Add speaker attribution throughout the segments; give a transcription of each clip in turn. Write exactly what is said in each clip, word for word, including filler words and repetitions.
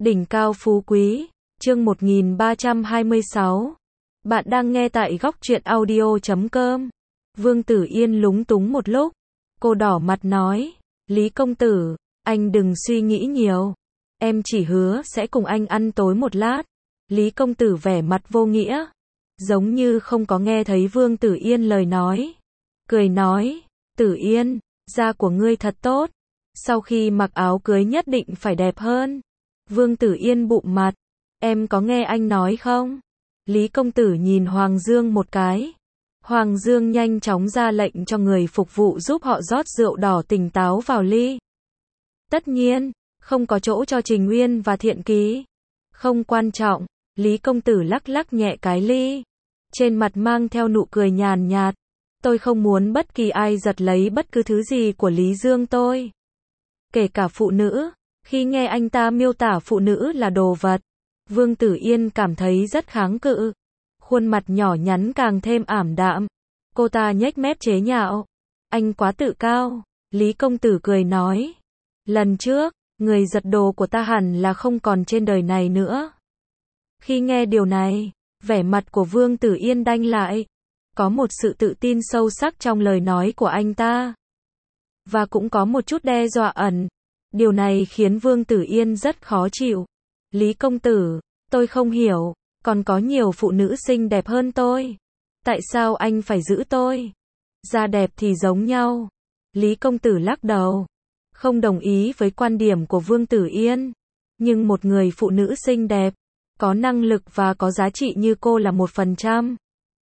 Speaker 1: Đỉnh cao phú quý, chương một nghìn ba trăm hai mươi sáu. Bạn đang nghe tại góc truyện audio chấm com. Vương Tử Yên lúng túng một lúc, cô đỏ mặt nói, Lý công tử, anh đừng suy nghĩ nhiều. Em chỉ hứa sẽ cùng anh ăn tối một lát. Lý công tử vẻ mặt vô nghĩa, giống như không có nghe thấy Vương Tử Yên lời nói. Cười nói, Tử Yên, da của ngươi thật tốt. Sau khi mặc áo cưới nhất định phải đẹp hơn. Vương Tử Yên bụm mặt, em có nghe anh nói không? Lý công tử nhìn Hoàng Dương một cái. Hoàng Dương nhanh chóng ra lệnh cho người phục vụ giúp họ rót rượu đỏ tỉnh táo vào ly. Tất nhiên, không có chỗ cho Trình Uyên và Thiện Ký. Không quan trọng, Lý công tử lắc lắc nhẹ cái ly. Trên mặt mang theo nụ cười nhàn nhạt. Tôi không muốn bất kỳ ai giật lấy bất cứ thứ gì của Lý Dương tôi. Kể cả phụ nữ. Khi nghe anh ta miêu tả phụ nữ là đồ vật, Vương Tử Yên cảm thấy rất kháng cự. Khuôn mặt nhỏ nhắn càng thêm ảm đạm. Cô ta nhếch mép chế nhạo. Anh quá tự cao. Lý công tử cười nói. Lần trước, người giật đồ của ta hẳn là không còn trên đời này nữa. Khi nghe điều này, vẻ mặt của Vương Tử Yên đanh lại. Có một sự tự tin sâu sắc trong lời nói của anh ta. Và cũng có một chút đe dọa ẩn. Điều này khiến Vương Tử Yên rất khó chịu. Lý công tử, tôi không hiểu, còn có nhiều phụ nữ xinh đẹp hơn tôi. Tại sao anh phải giữ tôi? Da đẹp thì giống nhau. Lý công tử lắc đầu. Không đồng ý với quan điểm của Vương Tử Yên. Nhưng một người phụ nữ xinh đẹp, có năng lực và có giá trị như cô là một phần trăm.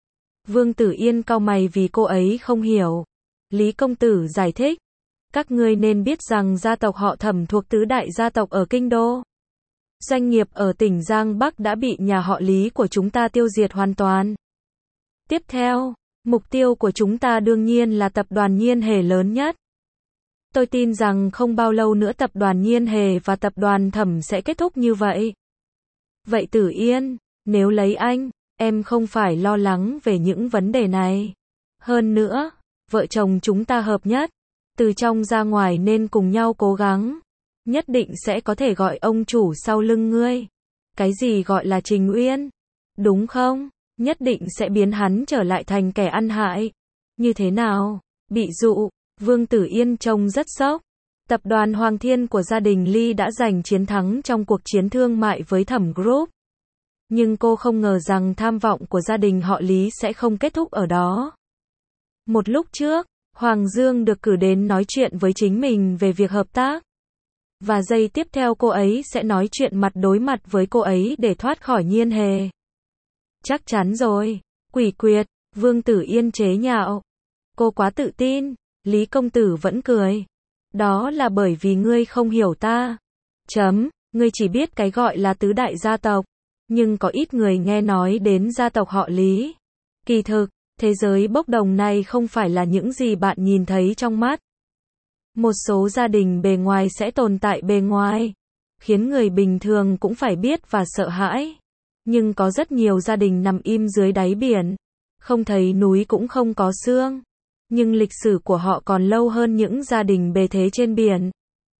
Speaker 1: Vương Tử Yên cau mày vì cô ấy không hiểu. Lý công tử giải thích. Các ngươi nên biết rằng gia tộc họ Thẩm thuộc tứ đại gia tộc ở Kinh Đô. Doanh nghiệp ở tỉnh Giang Bắc đã bị nhà họ Lý của chúng ta tiêu diệt hoàn toàn. Tiếp theo, mục tiêu của chúng ta đương nhiên là tập đoàn Nhiên Hề lớn nhất. Tôi tin rằng không bao lâu nữa tập đoàn Nhiên Hề và tập đoàn Thẩm sẽ kết thúc như vậy. Vậy Tử Yên, nếu lấy anh, em không phải lo lắng về những vấn đề này. Hơn nữa, vợ chồng chúng ta hợp nhất. Từ trong ra ngoài nên cùng nhau cố gắng. Nhất định sẽ có thể gọi ông chủ sau lưng ngươi. Cái gì gọi là Trình Uyên? Đúng không? Nhất định sẽ biến hắn trở lại thành kẻ ăn hại. Như thế nào? Bị dụ. Vương Tử Yên trông rất sốc. Tập đoàn Hoàng Thiên của gia đình Ly đã giành chiến thắng trong cuộc chiến thương mại với Thẩm Group. Nhưng cô không ngờ rằng tham vọng của gia đình họ Lý sẽ không kết thúc ở đó. Một lúc trước, Hoàng Dương được cử đến nói chuyện với chính mình về việc hợp tác. Và giây tiếp theo cô ấy sẽ nói chuyện mặt đối mặt với cô ấy để thoát khỏi Nhiên Hề. Chắc chắn rồi. Quỷ quyệt. Vương Tử Yên chế nhạo. Cô quá tự tin. Lý công tử vẫn cười. Đó là bởi vì ngươi không hiểu ta. Chấm. Ngươi chỉ biết cái gọi là tứ đại gia tộc. Nhưng có ít người nghe nói đến gia tộc họ Lý. Kỳ thực, thế giới bốc đồng này không phải là những gì bạn nhìn thấy trong mắt. Một số gia đình bề ngoài sẽ tồn tại bề ngoài, khiến người bình thường cũng phải biết và sợ hãi. Nhưng có rất nhiều gia đình nằm im dưới đáy biển, không thấy núi cũng không có xương. Nhưng lịch sử của họ còn lâu hơn những gia đình bề thế trên biển.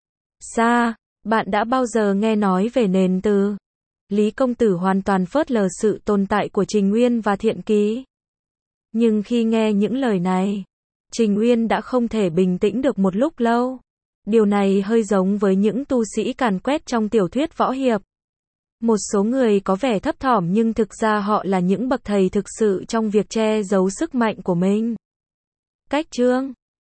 Speaker 1: Sa, bạn đã bao giờ nghe nói về nền từ? Lý công tử hoàn toàn phớt lờ sự tồn tại của Trình Uyên và Thiện Ký. Nhưng khi nghe những lời này, Trình Uyên đã không thể bình tĩnh được một lúc lâu. Điều này hơi giống với những tu sĩ càn quét trong tiểu thuyết võ hiệp. Một số người có vẻ thấp thỏm nhưng thực ra họ là những bậc thầy thực sự trong việc che giấu sức mạnh của mình. Cách chương